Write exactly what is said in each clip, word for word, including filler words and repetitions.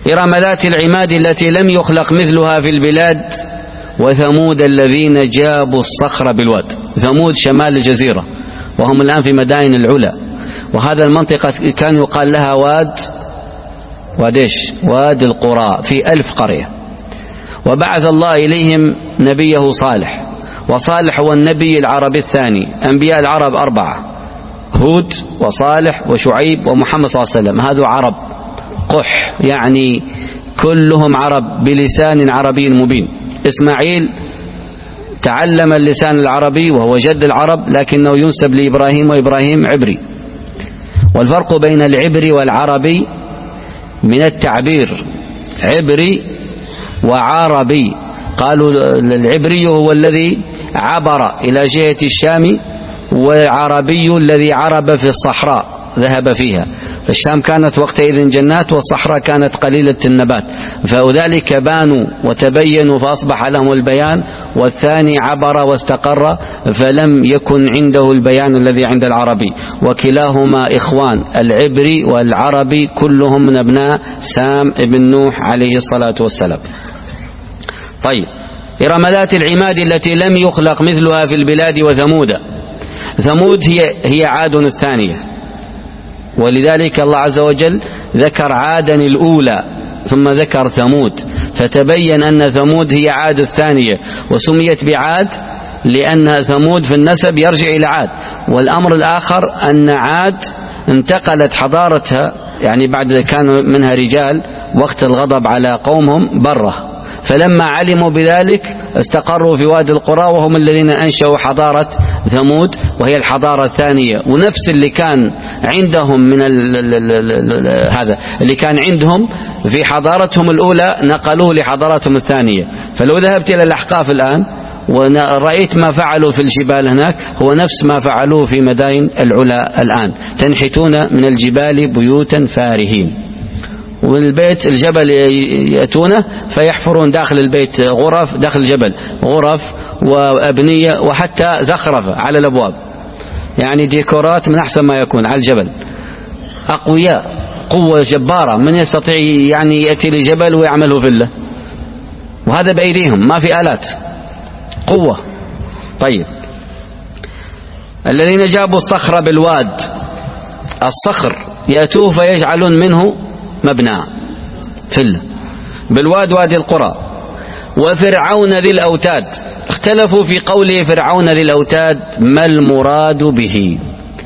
إرم ذات العماد التي لم يخلق مثلها في البلاد، وثمود الذين جابوا الصخر بالواد. ثمود شمال الجزيرة، وهم الآن في مدائن العلا، وهذا المنطقة كان يقال لها واد واديش واد القرى، في ألف قرية. وبعث الله إليهم نبيه صالح، وصالح هو النبي العربي الثاني. أنبياء العرب أربعة: هود وصالح وشعيب ومحمد صلى الله عليه وسلم. هذو عرب قح، يعني كلهم عرب بلسان عربي مبين. إسماعيل تعلم اللسان العربي وهو جد العرب، لكنه ينسب لإبراهيم، وإبراهيم عبري. والفرق بين العبري والعربي من التعبير، عبري وعربي. قالوا العبري هو الذي عبر إلى جهة الشام، والعربي الذي عرب في الصحراء ذهب فيها. الشام كانت وقتئذ جنات، والصحراء كانت قليلة النبات، فذلك بانوا وتبينوا فأصبح لهم البيان. والثاني عبر واستقر فلم يكن عنده البيان الذي عند العربي. وكلاهما إخوان، العبري والعربي كلهم من أبناء سام ابن نوح عليه الصلاة والسلام. طيب، إرم ذات العماد التي لم يخلق مثلها في البلاد، وثمود. ثمود هي هي عاد الثانية، ولذلك الله عز وجل ذكر عادا الأولى ثم ذكر ثمود، فتبين أن ثمود هي عاد الثانية، وسميت بعاد لأن ثمود في النسب يرجع إلى عاد. والأمر الآخر أن عاد انتقلت حضارتها، يعني بعد كان منها رجال وقت الغضب على قومهم بره، فلما علموا بذلك استقروا في وادي القرى، وهم الذين أنشأوا حضارة ثمود، وهي الحضارة الثانية. ونفس اللي كان عندهم من ال ال ال ال هذا اللي كان عندهم في حضارتهم الأولى نقلوه لحضارتهم الثانية. فلو ذهبت إلى الأحقاف الآن ورأيت ما فعلوا في الجبال هناك، هو نفس ما فعلوه في مدائن العلا الآن، تنحتون من الجبال بيوتا فارهين. والبيت الجبل يأتونه فيحفرون داخل البيت غرف، داخل الجبل غرف وأبنية وحتى زخرفة على الأبواب، يعني ديكورات من أحسن ما يكون على الجبل. أقوياء، قوة جبارة، من يستطيع يعني يأتي لجبل ويعمله فيلا، وهذا بأيديهم ما في آلات، قوة. طيب، الذين جابوا الصخر بالواد، الصخر يأتوه فيجعلون منه مبنى فيلا بالواد وادي القرى. وفرعون ذي الأوتاد، اختلفوا في قوله فرعون ذي الأوتاد ما المراد به.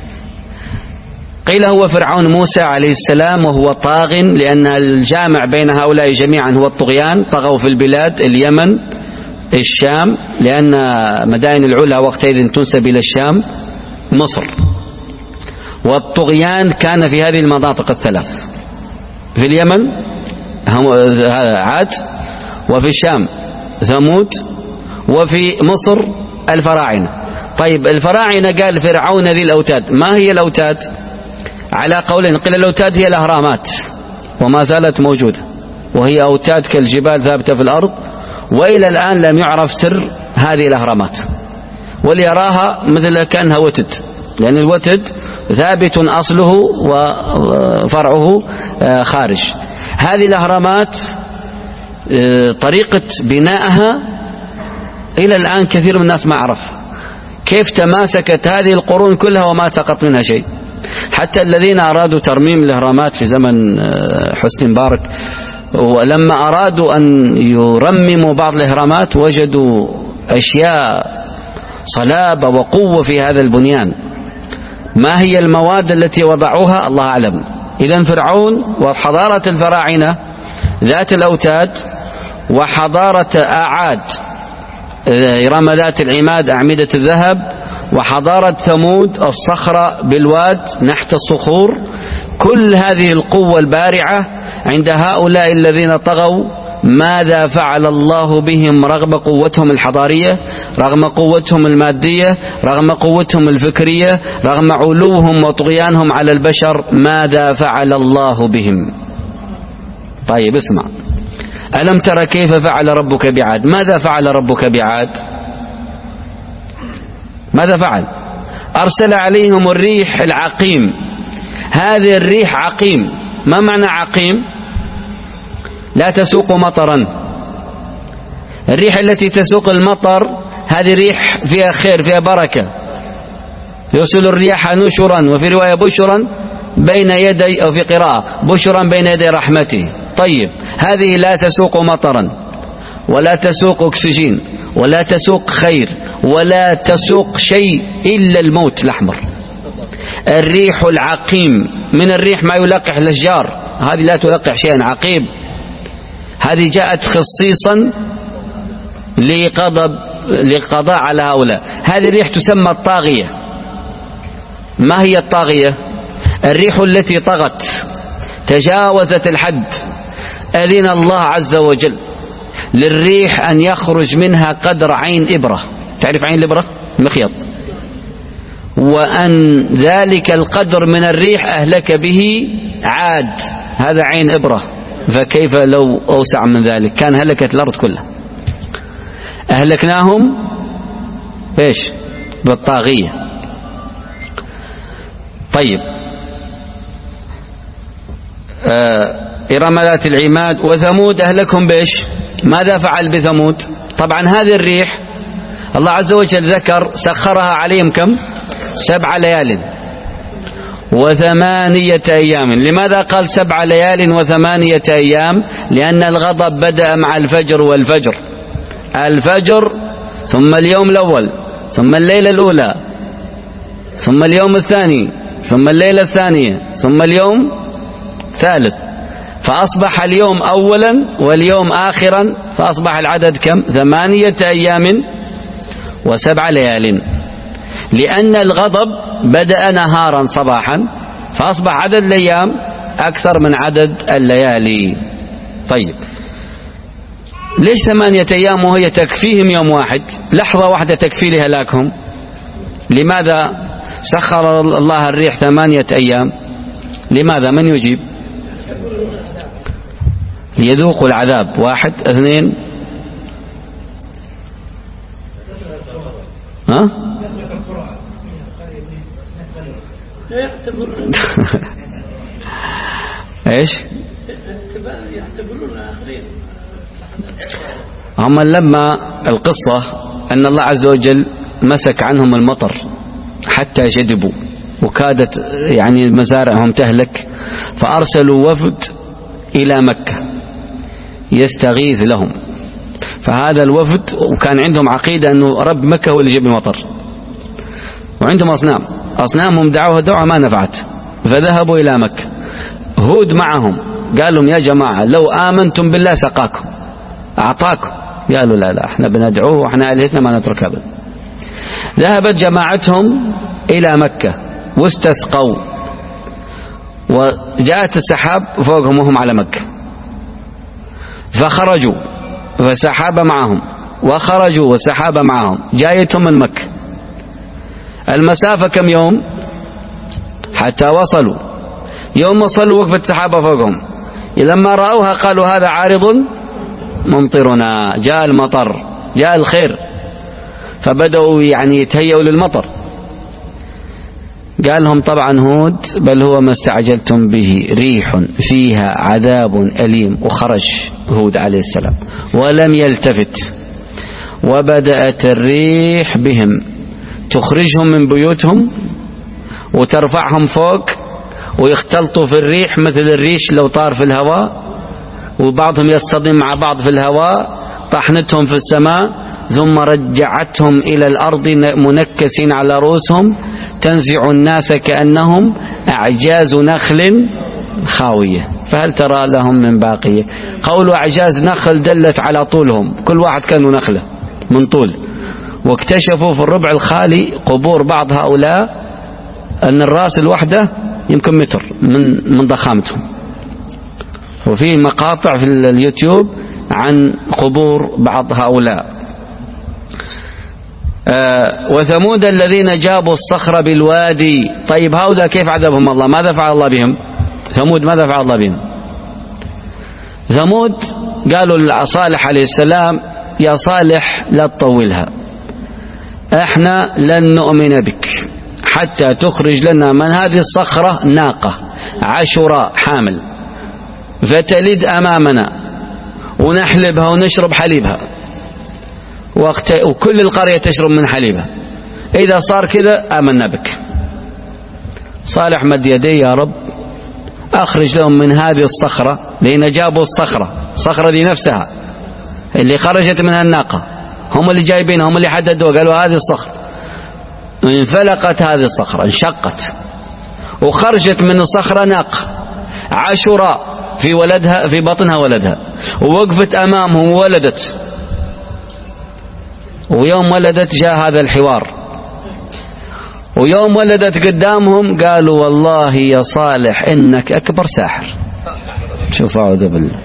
قيل هو فرعون موسى عليه السلام، وهو طاغ، لأن الجامع بين هؤلاء جميعا هو الطغيان. طغوا في البلاد، اليمن، الشام، لأن مدائن العلا وقتئذ تنسب إلى الشام، مصر. والطغيان كان في هذه المناطق الثلاث، في اليمن عاد، وفي الشام ثمود، وفي مصر الفراعنة. طيب، الفراعنة قال فرعون ذي الأوتاد. ما هي الأوتاد؟ على قولين، قيل الأوتاد هي الأهرامات، وما زالت موجودة، وهي أوتاد كالجبال ثابتة في الأرض، وإلى الآن لم يعرف سر هذه الأهرامات، وليراها مثل كأنها وتد، لأن الوتد ثابت أصله وفرعه خارج. هذه الأهرامات طريقة بنائها إلى الآن كثير من الناس ما عرف كيف تماسكت هذه القرون كلها وما سقط منها شيء. حتى الذين أرادوا ترميم الأهرامات في زمن حسني مبارك، ولما أرادوا أن يرمموا بعض الأهرامات وجدوا أشياء صلابة وقوة في هذا البنيان. ما هي المواد التي وضعوها؟ الله أعلم. إذن فرعون وحضارة الفراعنة ذات الأوتاد، وحضارة أعاد إرم ذات العماد أعمدة الذهب، وحضارة ثمود الصخرة بالواد نحت الصخور، كل هذه القوة البارعة عند هؤلاء الذين طغوا ماذا فعل الله بهم رغم قوتهم الحضارية، رغم قوتهم المادية، رغم قوتهم الفكرية، رغم علوهم وطغيانهم على البشر؟ ماذا فعل الله بهم؟ طيب اسمع، ألم تر كيف فعل ربك بعاد؟ ماذا فعل ربك بعاد؟ ماذا فعل؟ أرسل عليهم الريح العقيم. هذه الريح عقيم. ما معنى عقيم؟ لا تسوق مطرا. الريح التي تسوق المطر هذه ريح فيها خير، فيها بركة. يرسل الرياح نشرا، وفي رواية بشرا بين يدي، أو في قراءة بشرا بين يدي رحمته. طيب هذه لا تسوق مطرا، ولا تسوق أكسجين، ولا تسوق خير، ولا تسوق شيء إلا الموت الأحمر. الريح العقيم، من الريح ما يلقح الأشجار، هذه لا تلقح شيئا. عقيم هذه جاءت خصيصا لقضاء لقضاء على هؤلاء. هذه الريح تسمى الطاغية. ما هي الطاغية؟ الريح التي طغت، تجاوزت الحد. أذن الله عز وجل للريح أن يخرج منها قدر عين إبرة. تعرف عين الإبرة؟ مخيط. وأن ذلك القدر من الريح أهلك به عاد، هذا عين إبرة. فكيف لو أوسع من ذلك؟ كان هلكت الأرض كلها. أهلكناهم إيش؟ بالطاغية. طيب آه إرم ذات العماد. وثمود أهلكهم بإيش؟ ماذا فعل بثمود؟ طبعا هذه الريح الله عز وجل ذكر سخرها عليهم كم؟ سبع ليال وثمانية أيام. لماذا قال سبع ليال وثمانية أيام؟ لأن الغضب بدأ مع الفجر والفجر. الفجر ثم اليوم الأول، ثم الليلة الأولى، ثم اليوم الثاني، ثم الليلة الثانية، ثم اليوم ثالث. فأصبح اليوم أولا واليوم آخرا، فأصبح العدد كم؟ ثمانية أيام وسبع ليال. لأن الغضب بدأ نهارا صباحا، فأصبح عدد الأيام أكثر من عدد الليالي. طيب ليش ثمانية أيام وهي تكفيهم يوم واحد؟ لحظة واحدة تكفي لهلاكهم. لماذا سخر الله الريح ثمانية أيام؟ لماذا؟ من يجيب؟ ليذوقوا العذاب. واحد. اثنين. ها؟ ايش؟ هم لما القصة أن الله عز وجل مسك عنهم المطر حتى جدبوا وكادت يعني مزارعهم تهلك، فأرسلوا وفد إلى مكة يستغيث لهم. فهذا الوفد وكان عندهم عقيدة أنه رب مكة هو اللي يجيب المطر، وعندهم أصنام، أصنامهم دعوها دعوة ما نفعت، فذهبوا إلى مكة. هود معهم، قال لهم يا جماعة لو آمنتم بالله سقاكم أعطاكم. قالوا لا لا احنا بندعوه واحنا آلهتنا ما نترك أبدا. ذهبت جماعتهم إلى مكة واستسقوا، وجاءت السحاب فوقهم وهم على مكة، فخرجوا فسحاب معهم، وخرجوا والسحاب معهم، جايتهم من مكة. المسافة كم يوم حتى وصلوا؟ يوم وصلوا وقفت سحابة فوقهم، لما رأوها قالوا هذا عارض ممطرنا، جاء المطر، جاء الخير، فبدأوا يعني يتهيئوا للمطر. قال لهم طبعا هود بل هو ما استعجلتم به، ريح فيها عذاب أليم. وخرج هود عليه السلام ولم يلتفت، وبدأت الريح بهم تخرجهم من بيوتهم وترفعهم فوق، ويختلطوا في الريح مثل الريش لو طار في الهواء، وبعضهم يصطدم مع بعض في الهواء، طحنتهم في السماء، ثم رجعتهم إلى الأرض منكسين على رؤوسهم، تنزع الناس كأنهم أعجاز نخل خاوية فهل ترى لهم من باقية. قول أعجاز نخل دلت على طولهم، كل واحد كانوا نخلة من طول. واكتشفوا في الربع الخالي قبور بعض هؤلاء أن الرأس الوحدة يمكن متر من من ضخامتهم، وفي مقاطع في اليوتيوب عن قبور بعض هؤلاء. آه وثمود الذين جابوا الصخر بالوادي. طيب هؤلاء كيف عذبهم الله؟ ماذا فعل الله بهم؟ ثمود ماذا فعل الله بهم؟ ثمود قالوا لصالح عليه السلام يا صالح لا تطولها، احنا لن نؤمن بك حتى تخرج لنا من هذه الصخرة ناقة عشراء حامل فتلد أمامنا ونحلبها ونشرب حليبها، وقت وكل القرية تشرب من حليبها. إذا صار كذا آمنا بك. صالح مد يديه: يا رب أخرج لهم من هذه الصخرة، لأن جابوا الصخرة، الصخرة دي نفسها اللي خرجت منها الناقة، هم اللي جايبينها، هم اللي حددوا، قالوا هذه الصخرة. انفلقت هذه الصخرة، انشقت وخرجت من الصخرة ناقة عاشوراء في ولدها، في بطنها ولدها، ووقفت أمامهم وولدت. ويوم ولدت جاء هذا الحوار، ويوم ولدت قدامهم قالوا: والله يا صالح إنك أكبر ساحر. شوف أعوذ بالله.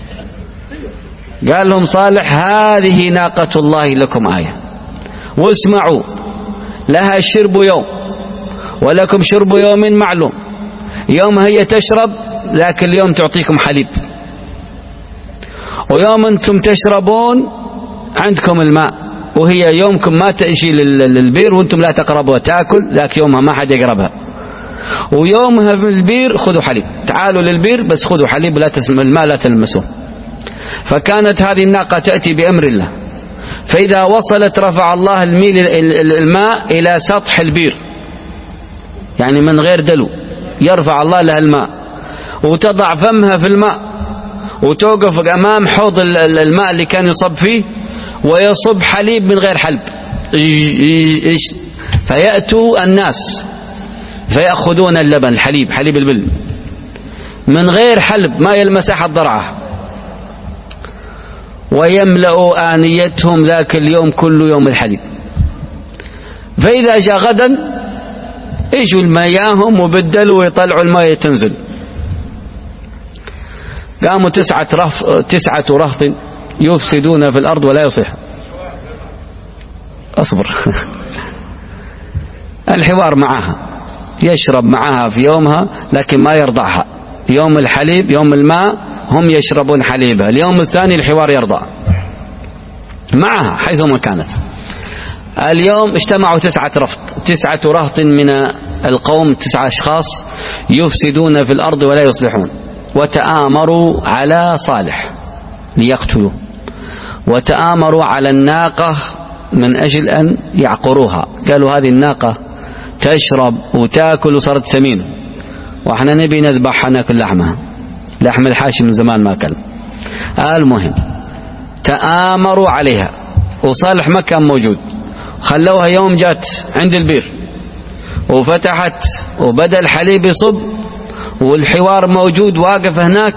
قال لهم صالح: هذه ناقة الله لكم آية، واسمعوا، لها الشرب يوم ولكم شرب يوم معلوم، يوم هي تشرب لكن اليوم تعطيكم حليب، ويوم أنتم تشربون عندكم الماء، وهي يومكم ما تأتي للبير وأنتم لا تقربوا تأكل، ذاك يومها ما حد يقربها، ويومها في البير خذوا حليب، تعالوا للبير بس خذوا حليب، لا تسم الماء لا تلمسوه. فكانت هذه الناقة تأتي بأمر الله، فإذا وصلت رفع الله الميل الماء إلى سطح البير، يعني من غير دلو، يرفع الله لها الماء، وتضع فمها في الماء، وتوقف أمام حوض الماء اللي كان يصب فيه، ويصب حليب من غير حلب. فيأتوا الناس فيأخذون اللبن، الحليب، حليب البل من غير حلب، ما يلمس أحد ضرعه، ويملأ آنيتهم ذاك اليوم كل يوم الحليب. فإذا جاء غدا يجوا المياهم وبدلوا ويطلعوا الماء تنزل. قاموا تسعة رف... تسعة رهط يفسدون في الأرض ولا يصلح. أصبر. الحوار معها، يشرب معها في يومها لكن ما يرضعها. يوم الحليب، يوم الماء، هم يشربون حليبها. اليوم الثاني الحوار يرضع معها حيثما كانت. اليوم اجتمعوا تسعة رهط، تسعة رهط من القوم، تسعة أشخاص يفسدون في الأرض ولا يصلحون، وتآمروا على صالح ليقتلوه، وتآمروا على الناقة من أجل أن يعقروها. قالوا هذه الناقة تشرب وتأكل وصارت سمينة، وإحنا نبي نذبحها ناكل لحمها، لحم الحاشي من زمان ما كان. المهم تآمروا عليها، وصالح ما كان موجود، خلوها يوم جات عند البير وفتحت وبدأ الحليب يصب والحوار موجود واقف هناك.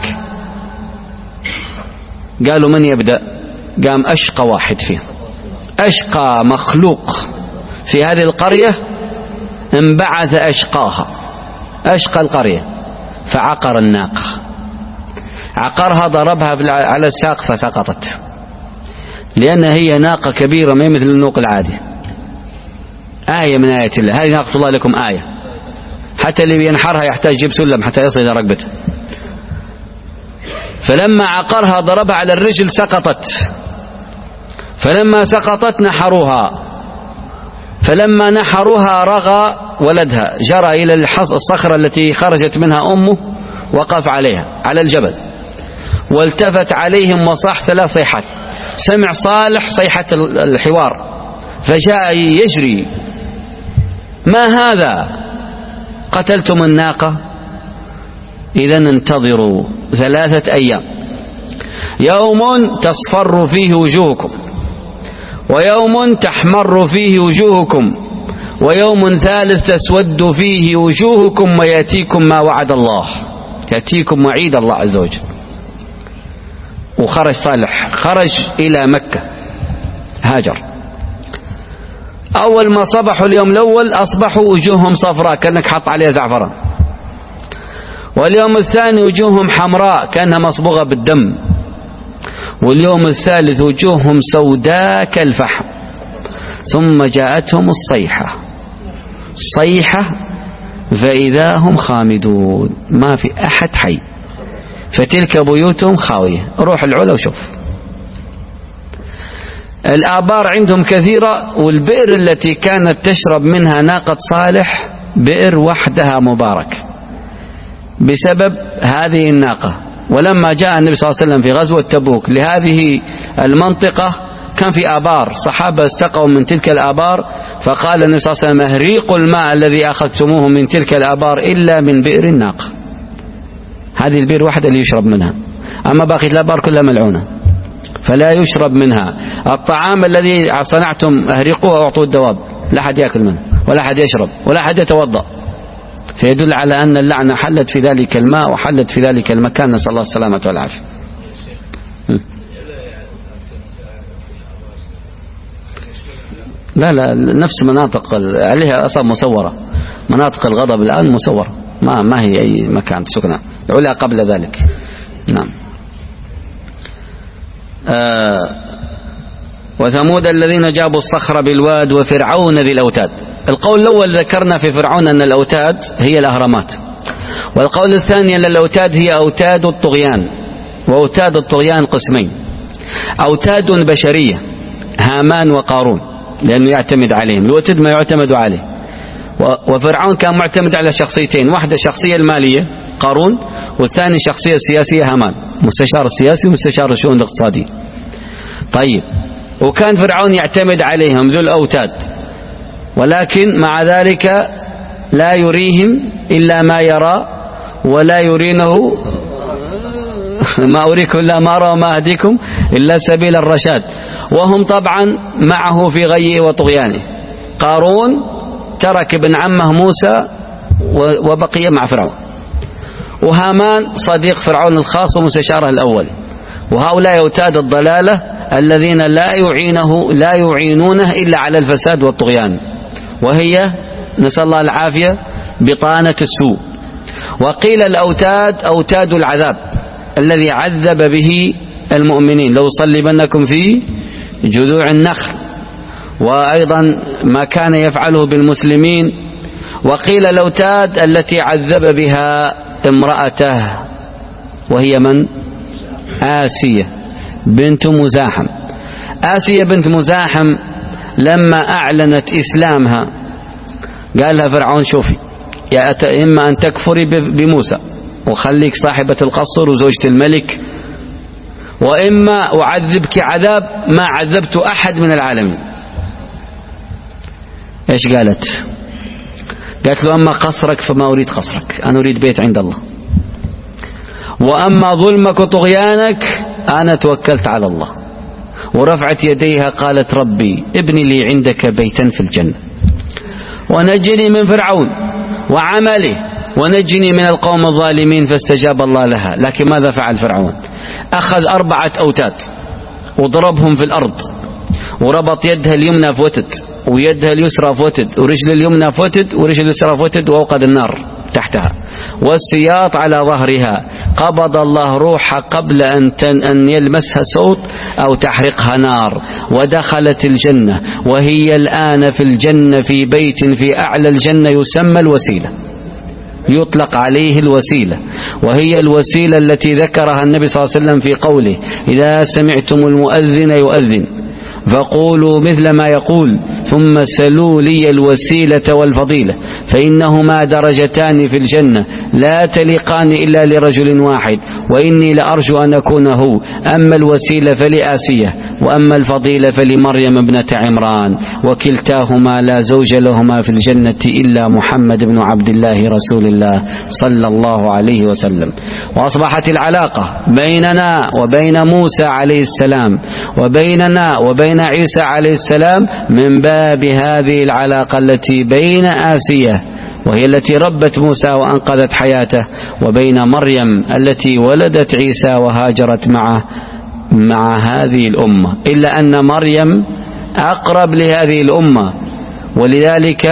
قالوا من يبدأ؟ قام أشقى واحد فيه، أشقى مخلوق في هذه القرية، انبعث أشقاها، أشقى القرية، فعقر الناقة، عقرها، ضربها على الساق فسقطت، لأن هي ناقة كبيرة ما مثل النوق العادي. آية من آيات الله، هذه ناقة الله لكم آية، حتى اللي ينحرها يحتاج يجيب سلم حتى يصل إلى رقبته. فلما عقرها ضربها على الرجل سقطت، فلما سقطت نحروها، فلما نحروها رغى ولدها، جرى إلى الصخرة التي خرجت منها أمه، وقف عليها على الجبل، والتفت عليهم وصاح ثلاث صيحات. سمع صالح صيحة الحوار فجاء يجري: ما هذا؟ قتلتم الناقة؟ إذن انتظروا ثلاثة أيام، يوم تصفر فيه وجوهكم، ويوم تحمر فيه وجوهكم، ويوم ثالث تسود فيه وجوهكم، ويأتيكم ما وعد الله، يأتيكم وعيد الله عز وجل. وخرج صالح، خرج إلى مكة، هاجر. أول ما صبحوا اليوم الأول أصبحوا وجوههم صفراء كأنك حط عليها زعفران، واليوم الثاني وجوههم حمراء كأنها مصبوغة بالدم، واليوم الثالث وجوههم سوداء كالفحم. ثم جاءتهم الصيحة، صيحة فإذا هم خامدون، ما في أحد حي، فتلك بيوتهم خاوية. روح العلا وشوف. الآبار عندهم كثيرة، والبئر التي كانت تشرب منها ناقة صالح بئر وحدها مبارك بسبب هذه الناقة. ولما جاء النبي صلى الله عليه وسلم في غزوة تبوك لهذه المنطقة كان في آبار، صحابة استقوا من تلك الآبار، فقال النبي صلى الله عليه وسلم اهريقوا الماء الذي أخذتموه من تلك الآبار إلا من بئر الناقة. هذه البئر واحدة اللي يشرب منها، أما باقي الآبار كلها ملعونة فلا يشرب منها. الطعام الذي صنعتم اهرقوه واعطوه الدواب، لا أحد يأكل منه ولا أحد يشرب ولا أحد يتوضأ، فيدل على أن اللعنة حلت في ذلك الماء وحلت في ذلك المكان، نسأل الله السلامة والعافية. لا لا نفس مناطق عليها أصلا مصورة، مناطق الغضب الآن مصورة، ما ما هي أي مكان سكنة، العلا قبل ذلك. نعم. آه وثمود الذين جابوا الصخر بالواد وفرعون ذي الأوتاد. القول الأول ذكرنا في فرعون أن الأوتاد هي الأهرامات، والقول الثاني أن الأوتاد هي أوتاد الطغيان، وأوتاد الطغيان قسمين: أوتاد بشرية هامان وقارون لأنه يعتمد عليهم، الوتد ما يعتمد عليه، وفرعون كان معتمد على شخصيتين، واحدة شخصية المالية قارون، والثاني شخصية سياسية هامان، مستشار السياسي ومستشار الشؤون الاقتصادية. طيب، وكان فرعون يعتمد عليهم ذو الأوتاد، ولكن مع ذلك لا يريهم إلا ما يرى ولا يرينه ما أريكم إلا ما أرى وما أهديكم إلا سبيل الرشاد، وهم طبعا معه في غيه وطغيانه. قارون ترك ابن عمه موسى وبقي مع فرعون، وهامان صديق فرعون الخاص ومستشاره الأول، وهؤلاء أوتاد الضلالة الذين لا يعينه لا يعينونه إلا على الفساد والطغيان، وهي نسأل الله العافية بطانة السوء. وقيل الأوتاد أوتاد العذاب الذي عذب به المؤمنين، لو صلبنكم في جذوع النخل، وأيضا ما كان يفعله بالمسلمين. وقيل الأوتاد التي عذب بها امرأته، وهي من؟ آسية بنت مزاحم. آسية بنت مزاحم لما أعلنت إسلامها قال لها فرعون شوفي، يا إما أن تكفري بموسى وخليك صاحبة القصر وزوجة الملك، وإما أعذبك عذاب ما عذبت أحد من العالمين. إيش قالت؟ قالت له أما قصرك فما أريد قصرك، أنا أريد بيت عند الله، وأما ظلمك وطغيانك أنا توكلت على الله. ورفعت يديها قالت ربي ابني لي عندك بيتا في الجنة ونجني من فرعون وعمله ونجني من القوم الظالمين. فاستجاب الله لها. لكن ماذا فعل فرعون؟ أخذ أربعة أوتاد وضربهم في الأرض، وربط يدها اليمنى في وتد ويدها اليسرى في وتد ورجل اليمنى في وتد ورجل اليسرى في وتد، وأوقد النار تحتها والسياط على ظهرها. قبض الله روحها قبل أن أن يلمسها صوت أو تحرقها نار، ودخلت الجنة، وهي الآن في الجنة في بيت في أعلى الجنة يسمى الوسيلة، يطلق عليه الوسيلة، وهي الوسيلة التي ذكرها النبي صلى الله عليه وسلم في قوله إذا سمعتم المؤذن يؤذن فقولوا مثل ما يقول ثم سلوا لي الوسيلة والفضيلة فإنهما درجتان في الجنة لا تليقان إلا لرجل واحد، وإني لأرجو أن أكون هو. أما الوسيلة فلآسية، وأما الفضيلة فلمريم ابنة عمران، وكلتاهما لا زوج لهما في الجنة إلا محمد بن عبد الله رسول الله صلى الله عليه وسلم. وأصبحت العلاقة بيننا وبين موسى عليه السلام وبيننا وبين عيسى عليه السلام من باب هذه العلاقة التي بين آسية وهي التي ربت موسى وأنقذت حياته، وبين مريم التي ولدت عيسى وهاجرت معه مع هذه الأمة، إلا أن مريم أقرب لهذه الأمة، ولذلك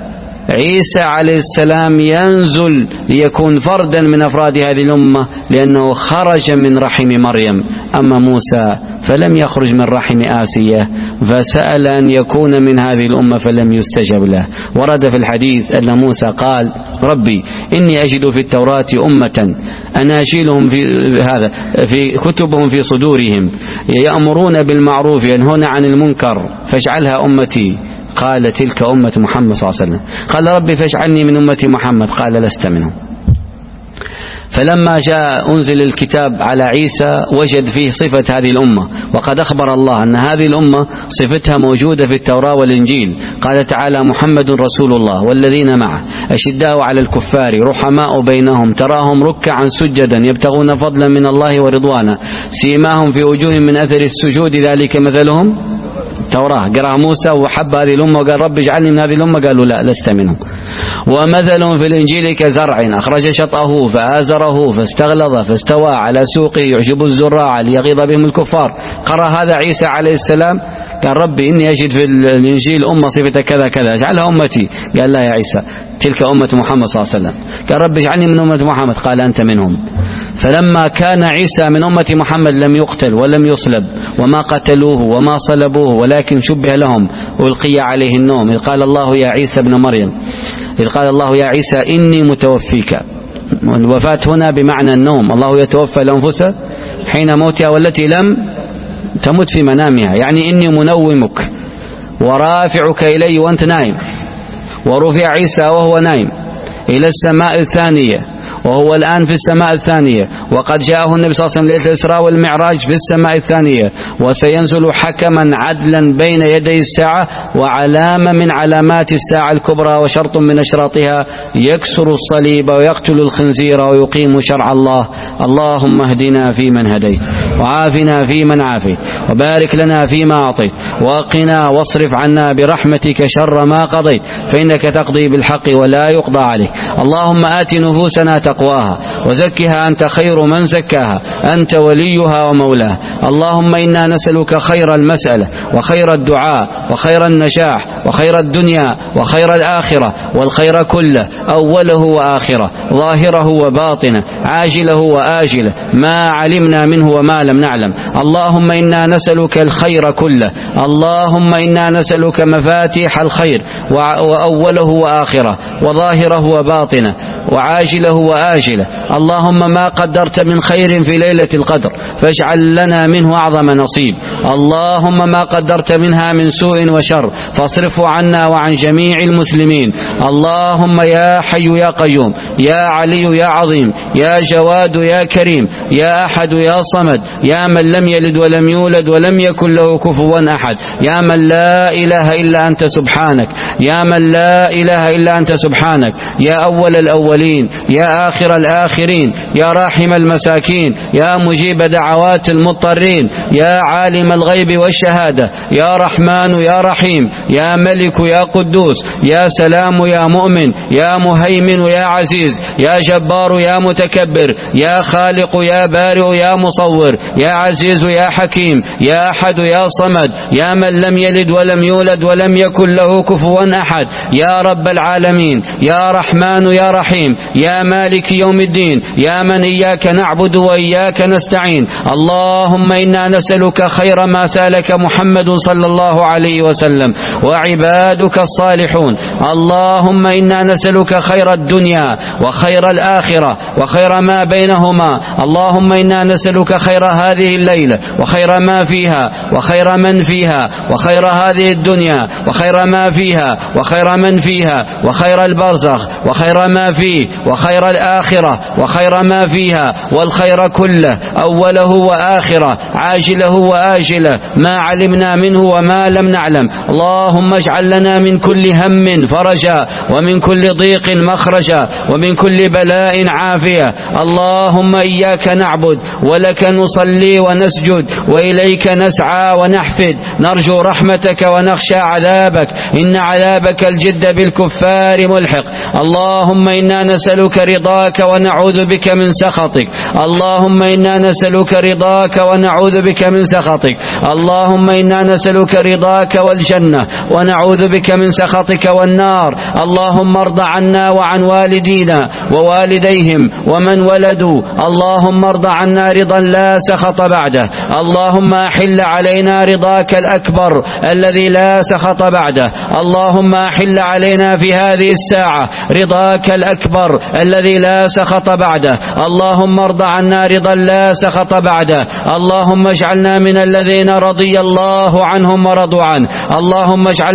عيسى عليه السلام ينزل ليكون فردا من أفراد هذه الأمة لأنه خرج من رحم مريم. أما موسى فلم يخرج من رحم آسية، فسأل أن يكون من هذه الأمة فلم يستجب له. ورد في الحديث أن موسى قال ربي إني أجد في التوراة أمة أناجيلهم في هذا في كتبهم في صدورهم يأمرون بالمعروف ينهون عن المنكر فاجعلها أمتي. قال تلك أمة محمد صلى الله عليه وسلم. قال ربي فاجعلني من أمة محمد. قال لست منهم. فلما جاء أنزل الكتاب على عيسى وجد فيه صفة هذه الأمة، وقد أخبر الله أن هذه الأمة صفتها موجودة في التوراة والإنجيل. قال تعالى: محمد رسول الله والذين معه أشداء على الكفار رحماء بينهم تراهم ركعا سجدا يبتغون فضلا من الله ورضوانا سيماهم في وجوههم من أثر السجود ذلك مثلهم توراة. قرأ موسى وحب هذه الأمة وقال: رب اجعلني من هذه الأمة، قالوا: لا، لست منهم. ومثلهم في الإنجيل كزرع أخرج شطأه فآزره فاستغلظ فاستوى على سوقه يعجب الزراع ليغيظ بهم الكفار. قرأ هذا عيسى عليه السلام، قال: ربي إني أجد في الإنجيل أمة صفة كذا كذا اجعلها أمتي. قال: لا يا عيسى، تلك أمة محمد صلى الله عليه وسلم. قال: رب اجعلني من أمة محمد. قال: أنت منهم. فلما كان عيسى من أمة محمد لم يقتل ولم يصلب وما قتلوه وما صلبوه ولكن شبه لهم ألقي عليه النوم، إذ قال الله يا عيسى ابن مريم إذ قال الله يا عيسى إني متوفيك. الوفاة هنا بمعنى النوم، الله يتوفى الأنفس حين موتها والتي لم تمت في منامها، يعني إني منومك ورافعك إلي وأنت نايم. ورفع عيسى وهو نايم إلى السماء الثانية وهو الآن في السماء الثانية، وقد جاءه النبي صلى الله عليه وسلم ليلة الإسراء والمعراج في السماء الثانية، وسينزل حكما عدلا بين يدي الساعة وعلامة من علامات الساعة الكبرى وشرط من أشراطها، يكسر الصليب ويقتل الخنزير ويقيم شرع الله. اللهم اهدنا فيمن هديت وعافنا فيمن عافيت وبارك لنا فيما أعطيت وقنا واصرف عنا برحمتك شر ما قضيت، فإنك تقضي بالحق ولا يقضى عليك. اللهم آت نفوسنا تقواها وزكها أنت خير من زكاها، أنت وليها ومولاها. اللهم إنا نسألك خير المسألة وخير الدعاء وخير النجاح وخير الدنيا وخير الآخرة والخير كله أوله وآخره ظاهره وباطنه عاجله وآجله ما علمنا منه وما لم نعلم. اللهم إنا نسألك الخير كله، اللهم إنا نسألك مفاتيح الخير وأوله وآخره وظاهره وباطنه وعاجله وآجله. اللهم ما قدرت من خير في ليلة القدر فاجعل لنا منه أعظم نصيب. اللهم ما قدرت منها من سوء وشر فاصرفه عنا وعن جميع المسلمين. اللهم يا حي يا قيوم يا علي يا عظيم يا جواد يا كريم يا أحد يا صمد يا من لم يلد ولم يولد ولم يكن له كفوا أحد، يا من لا إله إلا أنت سبحانك، يا من لا إله إلا أنت سبحانك، يا أول الأولين يا آخر الآخرين يا راحم المساكين يا مجيب دعوات المضطرين يا عالم الغيب والشهادة يا رحمن يا رحيم يا ملك يا قدوس يا سلام يا مؤمن يا مهيمن يا عزيز يا جبار يا متكبر يا خالق يا بارئ يا مصور يا عزيز يا حكيم يا أحد يا صمد يا من لم يلد ولم يولد ولم يكن له كفوا أحد، يا رب العالمين يا رحمن يا رحيم يا مالك يوم الدين يا من إياك نعبد وإياك نستعين. اللهم إنا نسألك خير ما سألك محمد صلى الله عليه وسلم وعبادك الصالحون. اللهم إنا نسألك خير الدنيا وخير الآخرة وخير ما بينهما. اللهم إنا نسألك خير هذه الليلة وخير ما فيها وخير من فيها وخير هذه الدنيا وخير ما فيها وخير من فيها وخير البرزخ وخير ما فيه وخير الآخرة وخير ما فيها والخير كله أوله وآخره عاجله وآجله ما علمنا منه وما لم نعلم. اللهم اجعل لنا من كل هم فرجا ومن كل ضيق مخرجا ومن كل بلاء عافية. اللهم إياك نعبد ولك نصلي ونسجد وإليك نسعى ونحفد، نرجو رحمتك ونخشى عذابك، إن عذابك الجد بالكفار ملحق. اللهم إنا نسألك رضاك ونعوذ بك من سخطك. اللهم إنا نسألك رضاك ونعوذ بك من سخطك. اللهم إنا نسألك رضاك والجنة ونعوذ بك من سخطك والنار. اللهم ارض عنا وعن والدينا ووالديهم ومن ولدوا. اللهم ارض عنا رضا لا سخط بعده. اللهم أحل علينا رضاك الأكبر الذي لا سخط بعده. اللهم أحل علينا في هذه الساعة رضاك الأكبر الذي لا سخط بعده. اللهم ارض عنا رضا لا سخط بعده. اللهم اجعلنا من الذين رضي الله عنهم ورضوا عنه. اللهم اجعلنا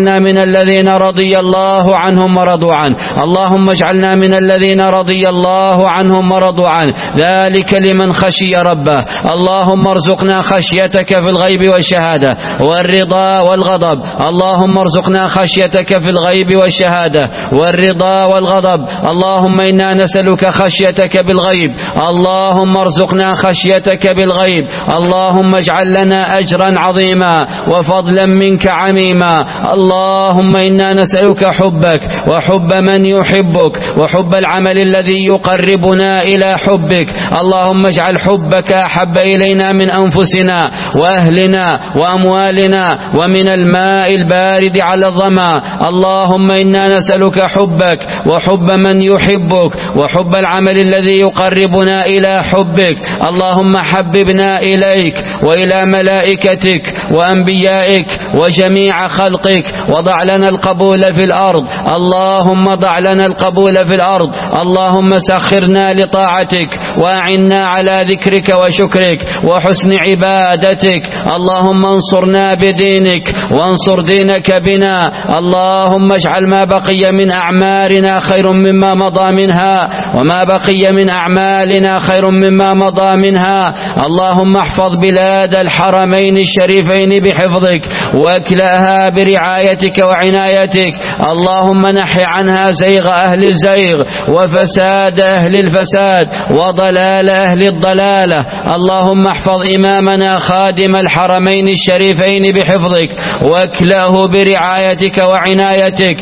اجعلنا من الذين رضي الله عنهم ورضوا عنه اللهم اجعلنا من الذين رضي الله عنهم ورضوا عنه ذلك لمن خشي ربه. اللهم ارزقنا خشيتك في الغيب والشهادة والرضا والغضب. اللهم ارزقنا خشيتك في الغيب والشهادة والرضا والغضب. اللهم إنا نسألك خشيتك بالغيب. اللهم ارزقنا خشيتك بالغيب. اللهم اجعل لنا أجرا عظيما وفضلا منك عميما. اللهم إنا نسألك حبك وحب من يحبك وحب العمل الذي يقربنا إلى حبك. اللهم اجعل حبك أحب إلينا من أنفسنا وأهلنا وأموالنا ومن الماء البارد على الظما. اللهم إنا نسألك حبك وحب من يحبك وحب العمل الذي يقربنا إلى حبك. اللهم حببنا إليك وإلى ملائكتك وأنبيائك وجميع خلقك وضع لنا القبول في الأرض. اللهم ضع لنا القبول في الأرض. اللهم سخرنا لطاعتك وأعنا على ذكرك وشكرك وحسن عبادتك. اللهم انصرنا بدينك وانصر دينك بنا. اللهم اجعل ما بقي من أعمارنا خير مما مضى منها وما بقي من أعمالنا خير مما مضى منها. اللهم احفظ بلاد الحرمين الشريفين بحفظك واكلأها برعايتك وعنايتك. اللهم نحي عنها زيغ أهل الزيغ وفساد أهل الفساد وضلال أهل الضلالة. اللهم احفظ إمامنا خادم الحرمين الشريفين بحفظك واكلأه برعايتك وعنايتك.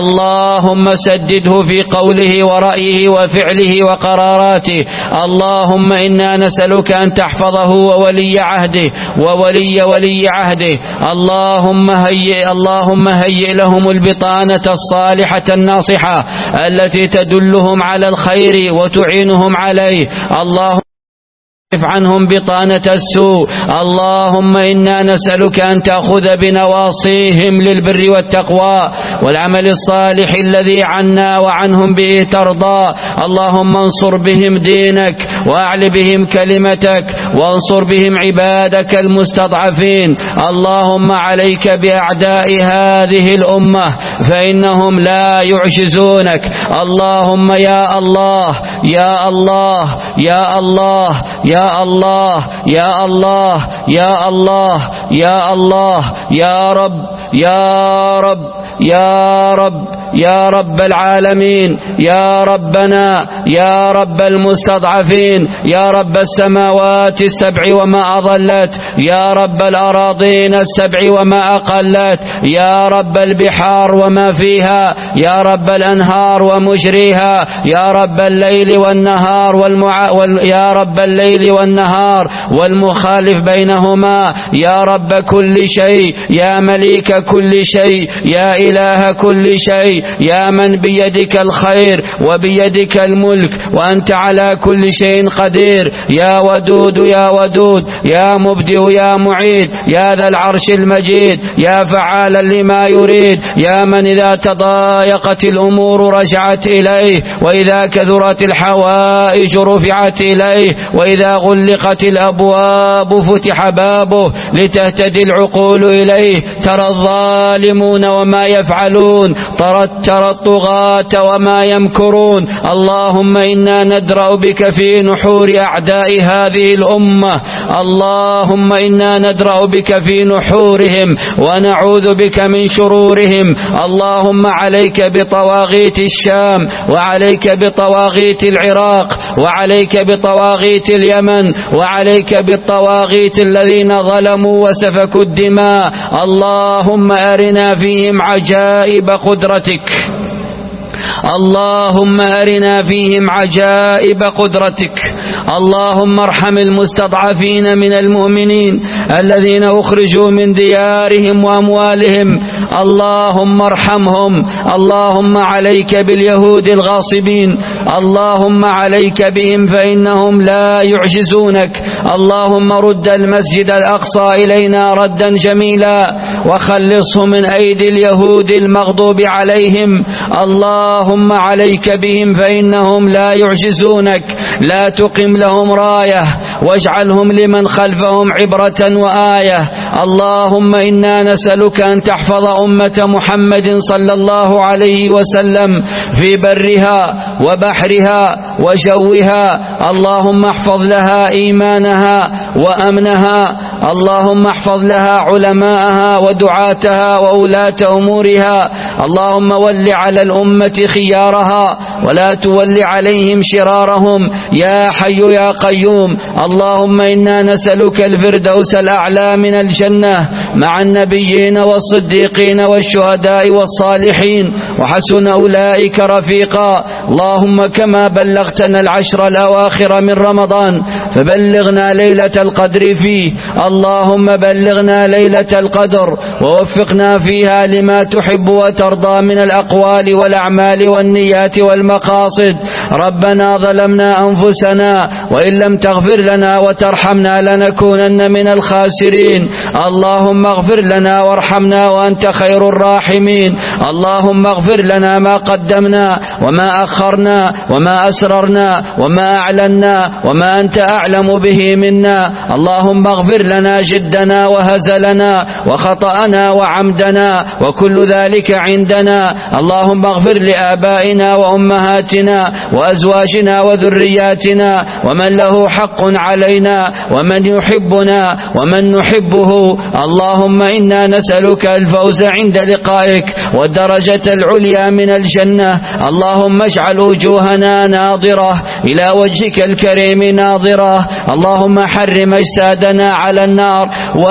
اللهم سدده في قوله ورأيه وفعله وقراراته. اللهم إنا نسألك أن تحفظه وولي عهده وولي ولي عهده. اللهم هيئ اللهم هيئ لهم البطانة الصالحة الناصحة التي تدلهم على الخير وتعينهم عليه. اللهم اصرف عنهم بطانة السوء. اللهم إنا نسألك أن تأخذ بنواصيهم للبر والتقوى والعمل الصالح الذي عنا وعنهم به ترضى. اللهم انصر بهم دينك وأعل بهم كلمتك وانصر بهم عبادك المستضعفين. اللهم عليك بأعداء هذه الأمة فإنهم لا يعجزونك. اللهم يا الله يا الله يا الله يا يا الله يا الله يا الله يا الله يا رب يا رب يا رب يا رب العالمين يا ربنا يا رب المستضعفين يا رب السماوات السبع وما أضلت يا رب الأراضين السبع وما أقلت يا رب البحار وما فيها يا رب الأنهار ومجريها يا رب الليل والنهار والمع... وال... يا رب الليل والنهار والمخالف بينهما يا رب كل شيء يا مليك كل شيء يا إله كل شيء يا من بيدك الخير وبيدك الملك وأنت على كل شيء قدير يا ودود يا ودود يا مبدئ يا معيد يا ذا العرش المجيد يا فعالا لما يريد يا من إذا تضايقت الأمور رجعت إليه وإذا كثرت الحوائج رفعت إليه وإذا غلقت الأبواب فتح بابه لتهتدي العقول إليه. ترى الظالمون وما يفعلون ترى الطغاة وما يمكرون. اللهم إنا ندرأ بك في نحور أعداء هذه الأمة. اللهم إنا ندرأ بك في نحورهم ونعوذ بك من شرورهم. اللهم عليك بطواغيت الشام وعليك بطواغيت العراق وعليك بطواغيت اليمن وعليك بالطواغيت الذين ظلموا وسفكوا الدماء. اللهم أرنا فيهم عجائب قدرتك. اللهم أرنا فيهم عجائب قدرتك. اللهم ارحم المستضعفين من المؤمنين الذين أخرجوا من ديارهم وأموالهم. اللهم ارحمهم. اللهم عليك باليهود الغاصبين. اللهم عليك بهم فإنهم لا يعجزونك. اللهم رد المسجد الأقصى إلينا ردا جميلا وخلصه من أيدي اليهود المغضوب عليهم. اللهم عليك بهم فإنهم لا يعجزونك. لا تقم لهم راية واجعلهم لمن خلفهم عبرة وآية. اللهم إنا نسألك أن تحفظ أمة محمد صلى الله عليه وسلم في برها وبحرها وجوها. اللهم احفظ لها إيمانها وأمنها. اللهم احفظ لها علماءها ودعاتها وولاة أمورها. اللهم ول على الأمة خيارها ولا تول عليهم شرارهم يا حي يا قيوم. اللهم إنا نسألك الفردوس الأعلى من الجنة مع النبيين والصديقين والشهداء والصالحين وحسن أولئك رفيقا. اللهم كما بلغتنا العشر الأواخر من رمضان فبلغنا ليلة القدر فيه. اللهم بلغنا ليلة القدر ووفقنا فيها لما تحب وترضى من الأقوال والأعمال والنيات والمقاصد. ربنا ظلمنا أنفسنا وإن لم تغفر لنا وترحمنا لنكونن من الخاسرين. اللهم اغفر لنا وارحمنا وأنت خير الراحمين. اللهم اغفر لنا ما قدمنا وما أخرنا وما أسررنا وما أعلنا وما أنت أعلم به منا. اللهم اغفر لنا جدنا وهزلنا وخطأنا وعمدنا وكل ذلك عندنا. اللهم اغفر لآبائنا وأمهاتنا وأزواجنا وذرياتنا ومن له حق علينا ومن يحبنا ومن نحبه. اللهم إنا نسألك الفوز عند لقائك والدرجة العليا من الجنة. اللهم اجعل وجوهنا ناظرة إلى وجهك الكريم ناظرة. اللهم حرم أجسادنا على النار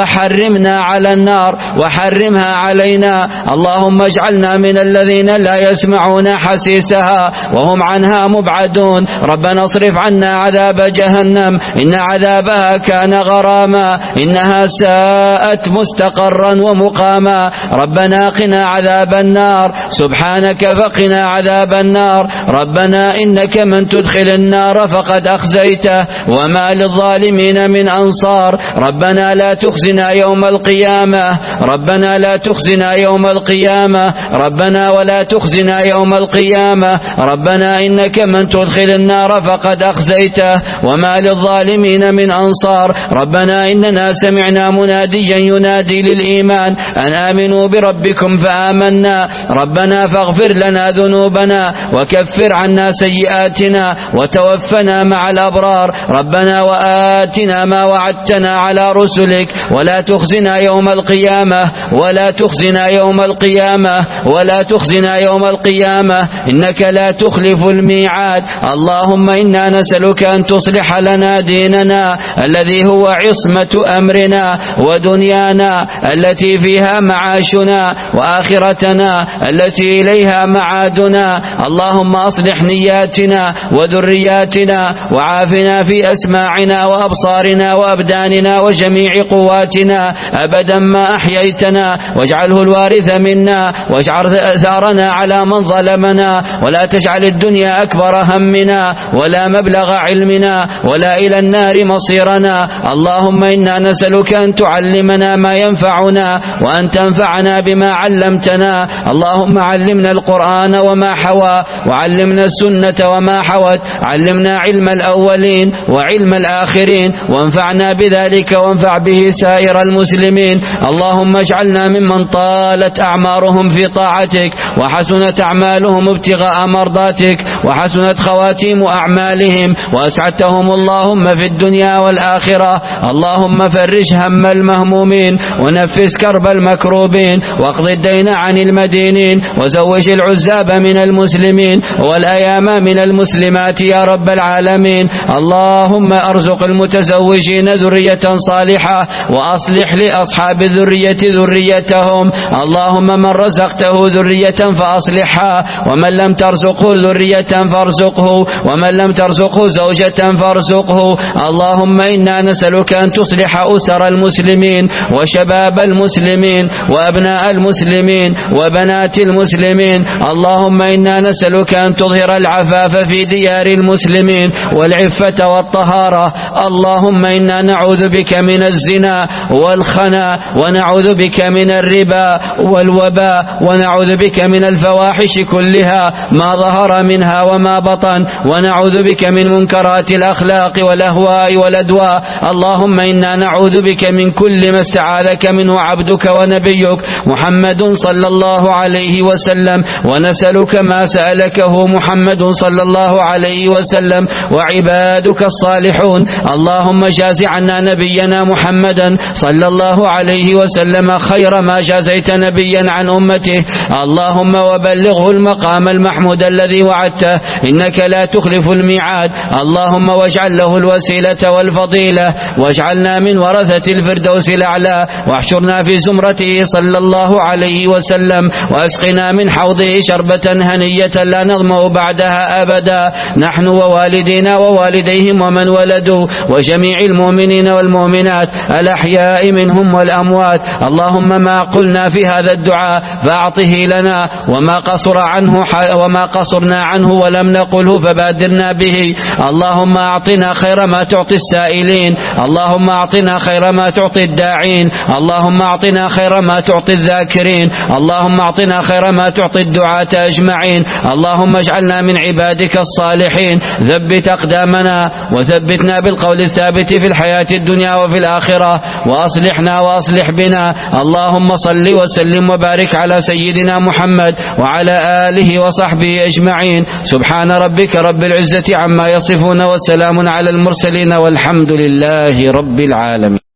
وحرمنا على النار وحرمها علينا. اللهم اجعلنا من الذين لا يسمعون حسيسها وهم عنها مبعدون. ربنا اصرف عنا عذاب جهنم إن عذابها كان غراما إنها ساءت مستقرا ومقاما. ربنا قنا عذاب النار سبحانك فقنا عذاب النار. ربنا إنك من تدخل النار فقد أخزيته وما للظالمين من أنصار. ربنا لا تخزنا يوم القيامة. ربنا لا تخزنا يوم القيامة. ربنا ولا تخزنا يوم القيامة. ربنا إنك من تدخل النار فقد أخزيته وما للظالمين من أنصار. ربنا إننا سمعنا مناديا ينادي للإيمان أن آمنوا بربكم فآمنا. ربنا فاغفر لنا ذنوبنا وكفر عنا سيئاتنا وتوفنا مع الأبرار. ربنا وآتنا ما وعدتنا على رسلك ولا تخزنا يوم القيامة ولا تخزنا يوم القيامة ولا تخزنا يوم القيامة إنك لا تخلف الميعاد. اللهم إنا نسألك أن تصلح لنا ديننا الذي هو عصمة أمرنا ودنيانا التي فيها معاشنا وآخرتنا التي إليها معادنا. اللهم أصلح نياتنا وذرياتنا وعافنا في أسماعنا وأبصارنا وأبداننا وجميع قواتنا أبدا ما أحييتنا واجعله الوارث منا واجعل ثارنا على من ظلمنا ولا تجعل الدنيا أكبر همنا ولا مبلغ علمنا ولا إلى النار مصيرنا. اللهم إنا نسألك أن تعلمنا ما ينفعنا وأن تنفعنا بما علمتنا. اللهم علمنا القرآن وما حوى وعلمنا السنة وما حوت. علمنا علم الأولين وعلم الآخرين وانفعنا بذلك وانفع به سائر المسلمين. اللهم اجعلنا ممن طالت أعمارهم في طاعتك وحسنت أعمالهم ابتغاء مرضاتك وحسنت خواتيم أعمالهم وأسعدتهم اللهم في الدنيا والآخرة. اللهم فرج هم المهمومين ونفس كرب المكروبين واقض الدين عن المدينين وزوج العزاب من المسلمين والأيام من المسلمات يا رب العالمين. اللهم أرزق المتزوجين ذرية صالحة وأصلح لأصحاب الذرية ذريتهم. اللهم من رزقته ذرية فأصلحها ومن لم ترزقه ذرية فارزقه ومن لم ترزقه زوجة فارزقه. اللهم إنا نسألك أن تصلح أسر المسلمين وشباب المسلمين وأبناء المسلمين وبنات المسلمين. اللهم إنا نسألك أن تظهر العفاف في ديار المسلمين والعفة والطهارة. اللهم إنا نعوذ بك من الزنا والخنا ونعوذ بك من الربا والوباء ونعوذ بك من الفواحش كلها ما ظهر منها وما بطن، ونعوذ بك من منكرات الأخلاق والأهواء والأدواء. اللهم إنا نعوذ بك من كل ما استعاذك منه عبدك ونبيك محمد صلى الله عليه وسلم، ونسألك ما سألكه محمد صلى الله عليه وسلم وعبادك الصالحون. اللهم جاز عنا نبينا محمدا صلى الله عليه وسلم خير ما جازيت نبيا عن أمته. اللهم وبلغه المقام المحمود الذي وعدته، إنك لا تخلف الميعاد. اللهم واجعل له الوسيلة والفضيلة، واجعلنا من ورثة الفردوس الأعلى، واحشرنا في زمرته صلى الله عليه وسلم، وأسقنا من حوضه شربة هنية لا نظمأ بعدها أبدا، نحن ووالدينا ووالديهم ومن ولدوا وجميع المؤمنين والمؤمنات الأحياء منهم والأموات. اللهم ما قلنا في هذا الدعاء فأعطه لنا، وما قصر عنه وما قصرنا عنه ولم نقله فبادرنا به. اللهم أعطنا خير ما تعطي السائلين، اللهم أعطنا خير ما تعطي الداعين، اللهم أعطنا خير ما تعطي الذاكرين، اللهم أعطنا خير ما تعطي الدعاة أجمعين. اللهم اجعلنا من عبادك الصالحين، ثبت أقدامنا وثبتنا بالقول الثابت في الحياة الدنيا وفي الآخرة، وأصلحنا وأصلح بنا. اللهم صل وسلم وبارك على سيدنا محمد وعلى آله وصحبه أجمعين. سبحان ربك رب العزة عما يصفون، وسلام على المرسلين، والحمد لله رب العالمين.